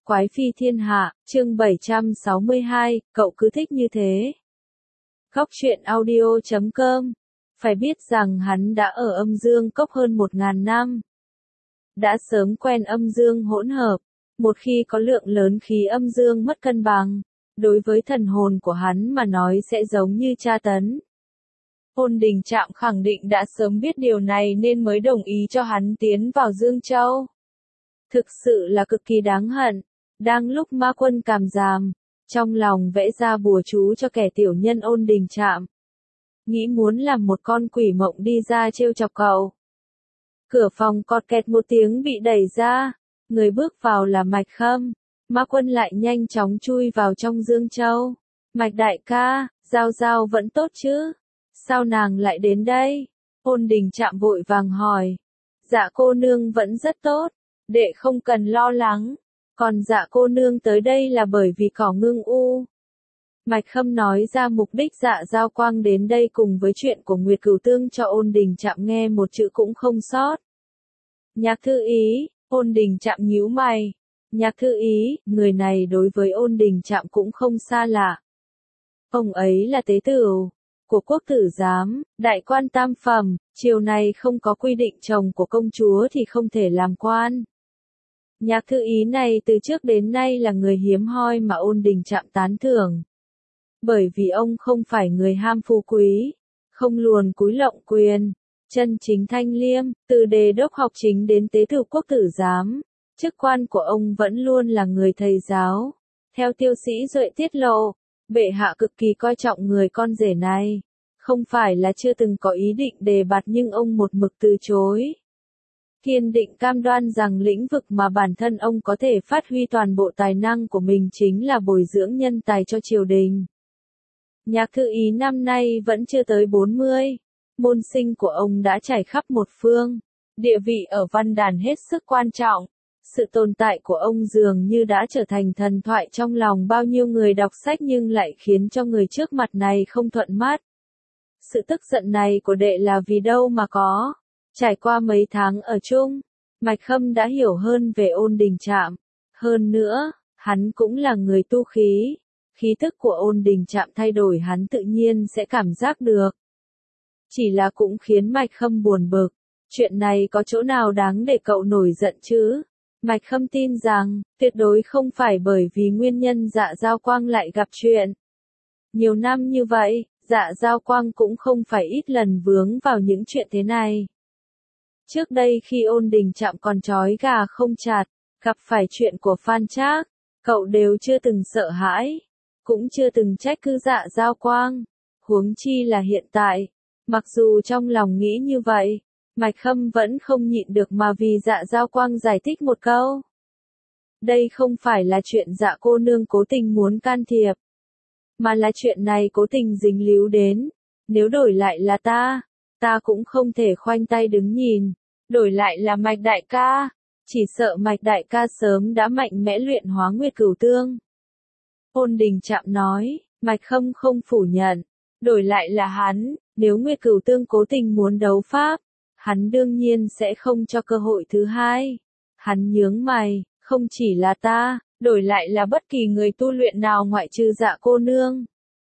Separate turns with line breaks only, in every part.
Quái phi thiên hạ, chương 762, cậu cứ thích như thế. Góc truyện audio.com. Phải biết rằng hắn đã ở âm dương cốc hơn 1000 năm. Đã sớm quen âm dương hỗn hợp. Một khi có lượng lớn khí âm dương mất cân bằng, đối với thần hồn của hắn mà nói sẽ giống như tra tấn. Ôn Đình Trạm khẳng định đã sớm biết điều này nên mới đồng ý cho hắn tiến vào Dương Châu. Thực sự là cực kỳ đáng hận. Đang lúc ma quân càm ràm, trong lòng vẽ ra bùa chú cho kẻ tiểu nhân Ôn Đình Trạm. Nghĩ muốn làm một con quỷ mộng đi ra trêu chọc cậu. Cửa phòng cọt kẹt một tiếng bị đẩy ra, người bước vào là Mạch Khâm. Ma quân lại nhanh chóng chui vào trong Dương Châu. Mạch đại ca, Giao Giao vẫn tốt chứ? Sao nàng lại đến đây? Ôn Đình Trạm vội vàng hỏi. Dạ cô nương vẫn rất tốt, đệ không cần lo lắng. Còn dạ cô nương tới đây là bởi vì cỏ ngưng u. Mạch Khâm nói ra mục đích dạ Giao Quang đến đây cùng với chuyện của Nguyệt Cửu Tương cho Ôn Đình Trạm nghe một chữ cũng không sót. Nhạc thư ý, Ôn Đình Trạm nhíu mày. Nhạc thư ý, người này đối với Ôn Đình Trạm cũng không xa lạ. Ông ấy là tế tửu của quốc tử giám, đại quan tam phẩm, triều này không có quy định chồng của công chúa thì không thể làm quan. Nhạc thư ý này từ trước đến nay là người hiếm hoi mà Ôn Đình Trạm tán thưởng. Bởi vì ông không phải người ham phú quý, không luồn cúi lộng quyền, chân chính thanh liêm, từ đề đốc học chính đến tế tửu quốc tử giám, chức quan của ông vẫn luôn là người thầy giáo. Theo Tiêu Sĩ Duệ tiết lộ, bệ hạ cực kỳ coi trọng người con rể này, không phải là chưa từng có ý định đề bạt nhưng ông một mực từ chối. Kiên định cam đoan rằng lĩnh vực mà bản thân ông có thể phát huy toàn bộ tài năng của mình chính là bồi dưỡng nhân tài cho triều đình. Nhạc thư ý năm nay vẫn chưa tới 40, môn sinh của ông đã trải khắp một phương, địa vị ở văn đàn hết sức quan trọng. Sự tồn tại của ông dường như đã trở thành thần thoại trong lòng bao nhiêu người đọc sách nhưng lại khiến cho người trước mặt này không thuận mắt. Sự tức giận này của đệ là vì đâu mà có. Trải qua mấy tháng ở chung, Mạch Khâm đã hiểu hơn về Ôn Đình Trạm. Hơn nữa, hắn cũng là người tu khí. Khí tức của Ôn Đình Trạm thay đổi hắn tự nhiên sẽ cảm giác được. Chỉ là cũng khiến Mạch Khâm buồn bực. Chuyện này có chỗ nào đáng để cậu nổi giận chứ? Mạch Khâm tin rằng, tuyệt đối không phải bởi vì nguyên nhân dạ Giao Quang lại gặp chuyện. Nhiều năm như vậy, dạ Giao Quang cũng không phải ít lần vướng vào những chuyện thế này. Trước đây khi Ôn Đình Trạm còn trói gà không chặt, gặp phải chuyện của Phan Trác, cậu đều chưa từng sợ hãi, cũng chưa từng trách cứ dạ Giao Quang. Huống chi là hiện tại, mặc dù trong lòng nghĩ như vậy, Mạch Khâm vẫn không nhịn được mà vì dạ Giao Quang giải thích một câu. Đây không phải là chuyện dạ cô nương cố tình muốn can thiệp, mà là chuyện này cố tình dính líu đến. Nếu đổi lại là ta cũng không thể khoanh tay đứng nhìn. Đổi lại là Mạch đại ca, chỉ sợ Mạch đại ca sớm đã mạnh mẽ luyện hóa Nguyệt Cửu Tương. Ôn Đình Trạm nói, Mạch Khâm không phủ nhận. Đổi lại là hắn, nếu Nguyệt Cửu Tương cố tình muốn đấu pháp, hắn đương nhiên sẽ không cho cơ hội thứ hai. Hắn nhướng mày, không chỉ là ta, đổi lại là bất kỳ người tu luyện nào ngoại trừ dạ cô nương,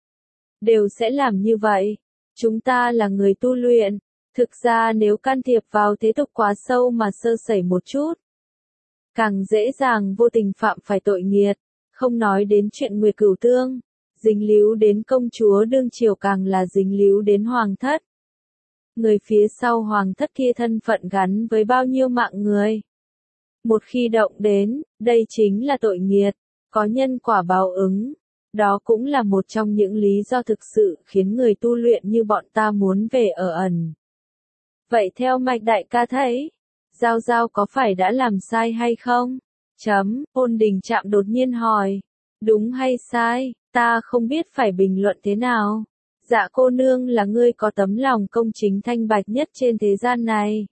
đều sẽ làm như vậy. Chúng ta là người tu luyện, thực ra nếu can thiệp vào thế tục quá sâu mà sơ sẩy một chút, càng dễ dàng vô tình phạm phải tội nghiệt. Không nói đến chuyện Nguyệt Cửu Tương, dính líu đến công chúa đương triều càng là dính líu đến hoàng thất. Người phía sau hoàng thất kia thân phận gắn với bao nhiêu mạng người. Một khi động đến, đây chính là tội nghiệt, có nhân quả báo ứng. Đó cũng là một trong những lý do thực sự khiến người tu luyện như bọn ta muốn về ở ẩn. Vậy theo Mạch đại ca thấy, Giao Giao có phải đã làm sai hay không? Ôn Đình Trạm đột nhiên hỏi. Đúng hay sai, ta không biết phải bình luận thế nào. Dạ cô nương là người có tấm lòng công chính thanh bạch nhất trên thế gian này.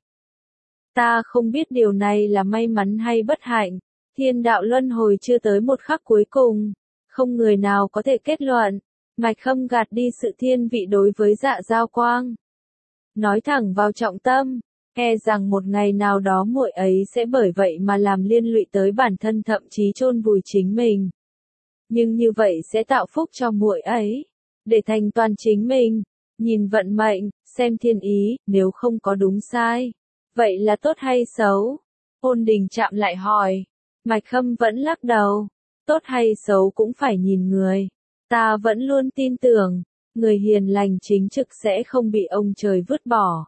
Ta không biết điều này là may mắn hay bất hạnh. Thiên đạo luân hồi chưa tới một khắc cuối cùng. Không người nào có thể kết luận. Mạch Khâm gạt đi sự thiên vị đối với dạ Giao Quang. Nói thẳng vào trọng tâm. E rằng một ngày nào đó muội ấy sẽ bởi vậy mà làm liên lụy tới bản thân, thậm chí chôn vùi chính mình. Nhưng như vậy sẽ tạo phúc cho muội ấy, để thành toàn chính mình, nhìn vận mệnh, xem thiên ý, nếu không có đúng sai. Vậy là tốt hay xấu? Ôn Đình Trạm lại hỏi. Mạch Khâm vẫn lắc đầu. Tốt hay xấu cũng phải nhìn người. Ta vẫn luôn tin tưởng, người hiền lành chính trực sẽ không bị ông trời vứt bỏ.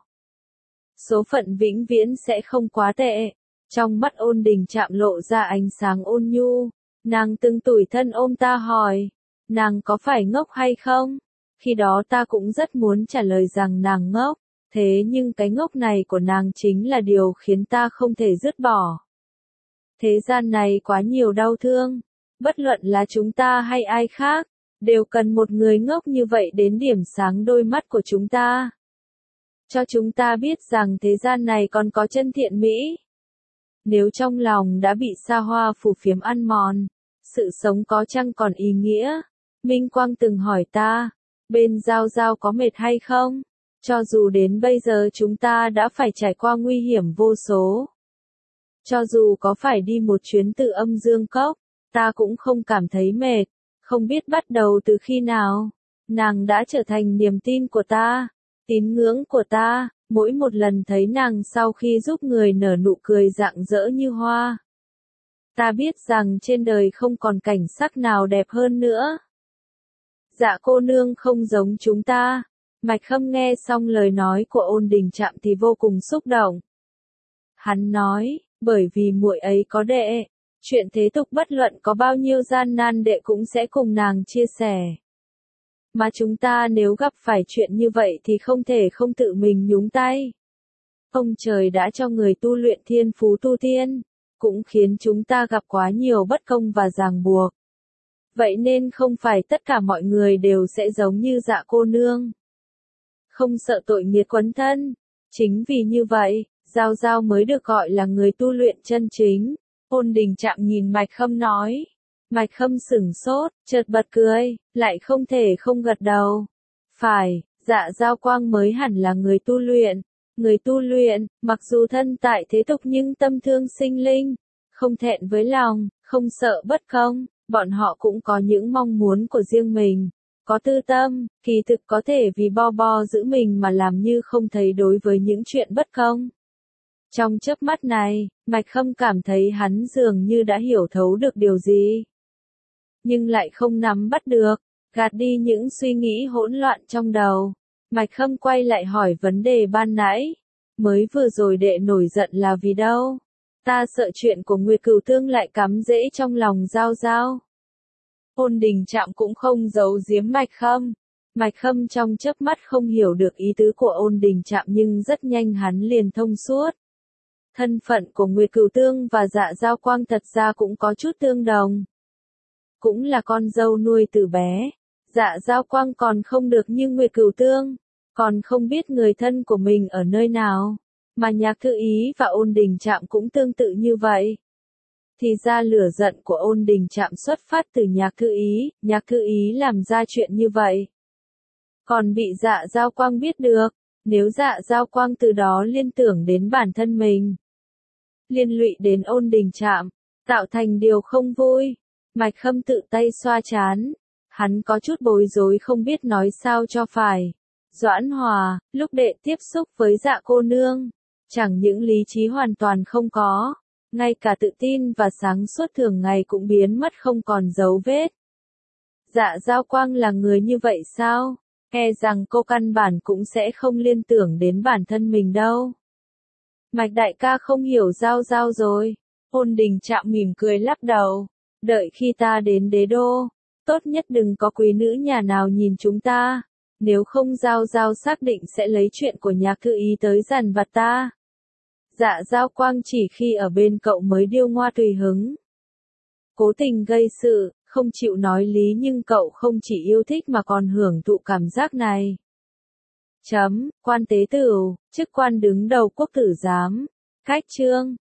Số phận vĩnh viễn sẽ không quá tệ. Trong mắt Ôn Đình Trạm lộ ra ánh sáng ôn nhu. Nàng từng tủi thân ôm ta hỏi, nàng có phải ngốc hay không? Khi đó ta cũng rất muốn trả lời rằng nàng ngốc, thế nhưng cái ngốc này của nàng chính là điều khiến ta không thể dứt bỏ. Thế gian này quá nhiều đau thương, bất luận là chúng ta hay ai khác, đều cần một người ngốc như vậy đến điểm sáng đôi mắt của chúng ta. Cho chúng ta biết rằng thế gian này còn có chân thiện mỹ. Nếu trong lòng đã bị sa hoa phù phiếm ăn mòn, sự sống có chăng còn ý nghĩa? Minh Quang từng hỏi ta, bên Giao Giao có mệt hay không? Cho dù đến bây giờ chúng ta đã phải trải qua nguy hiểm vô số. Cho dù có phải đi một chuyến từ Âm Dương Cốc, ta cũng không cảm thấy mệt. Không biết bắt đầu từ khi nào, nàng đã trở thành niềm tin của ta, tín ngưỡng của ta. Mỗi một lần thấy nàng sau khi giúp người nở nụ cười rạng rỡ như hoa, ta biết rằng trên đời không còn cảnh sắc nào đẹp hơn nữa. Dạ cô nương không giống chúng ta. Mạch Khâm nghe xong lời nói của Ôn Đình Trạm thì vô cùng xúc động. Hắn nói, bởi vì muội ấy có đệ, chuyện thế tục bất luận có bao nhiêu gian nan đệ cũng sẽ cùng nàng chia sẻ. Mà chúng ta nếu gặp phải chuyện như vậy thì không thể không tự mình nhúng tay. Ông trời đã cho người tu luyện thiên phú tu tiên, cũng khiến chúng ta gặp quá nhiều bất công và ràng buộc. Vậy nên không phải tất cả mọi người đều sẽ giống như Dạ cô nương. Không sợ tội nghiệp quấn thân. Chính vì như vậy, Giao Giao mới được gọi là người tu luyện chân chính. Ôn Đình Trạm nhìn Mạch Khâm nói. Mạch Khâm sửng sốt, chợt bật cười, lại không thể không gật đầu. Phải, Dạ Giao Quang mới hẳn là người tu luyện. Người tu luyện, mặc dù thân tại thế tục nhưng tâm thương sinh linh, không thẹn với lòng, không sợ bất công, bọn họ cũng có những mong muốn của riêng mình, có tư tâm, kỳ thực có thể vì bo giữ mình mà làm như không thấy đối với những chuyện bất công. Trong chớp mắt này, Mạch Khâm cảm thấy hắn dường như đã hiểu thấu được điều gì, nhưng lại không nắm bắt được, gạt đi những suy nghĩ hỗn loạn trong đầu. Mạch Khâm quay lại hỏi vấn đề ban nãy. Mới vừa rồi đệ nổi giận là vì đâu? Ta sợ chuyện của Nguyệt Cửu Tương lại cắm rễ trong lòng Giao Giao. Ôn Đình Trạm cũng không giấu giếm Mạch Khâm. Mạch Khâm trong chớp mắt không hiểu được ý tứ của Ôn Đình Trạm nhưng rất nhanh hắn liền thông suốt. Thân phận của Nguyệt Cửu Tương và Dạ Giao Quang thật ra cũng có chút tương đồng. Cũng là con dâu nuôi từ bé. Dạ Giao Quang còn không được như Nguyệt Cửu Tương, còn không biết người thân của mình ở nơi nào, mà Nhạc Thư Ý và Ôn Đình Trạm cũng tương tự như vậy. Thì ra lửa giận của Ôn Đình Trạm xuất phát từ Nhạc Thư Ý làm ra chuyện như vậy. Còn bị Dạ Giao Quang biết được, nếu Dạ Giao Quang từ đó liên tưởng đến bản thân mình, liên lụy đến Ôn Đình Trạm, tạo thành điều không vui. Mạch Khâm tự tay xoa trán, hắn có chút bối rối không biết nói sao cho phải. Doãn Hòa, lúc đệ tiếp xúc với Dạ cô nương, chẳng những lý trí hoàn toàn không có, ngay cả tự tin và sáng suốt thường ngày cũng biến mất không còn dấu vết. Dạ Giao Quang là người như vậy sao? E rằng cô căn bản cũng sẽ không liên tưởng đến bản thân mình đâu. Mạch đại ca không hiểu Giao Giao rồi. Ôn Đình Trạm mỉm cười lắc đầu. Đợi khi ta đến đế đô, tốt nhất đừng có quý nữ nhà nào nhìn chúng ta. Nếu không Giao Giao xác định sẽ lấy chuyện của Nhạc Thư Ý tới dằn vặt ta. Dạ Giao Quang chỉ khi ở bên cậu mới điêu ngoa tùy hứng. Cố tình gây sự, không chịu nói lý nhưng cậu không chỉ yêu thích mà còn hưởng thụ cảm giác này. Quan tế tửu, chức quan đứng đầu quốc tử giám. Cách chương.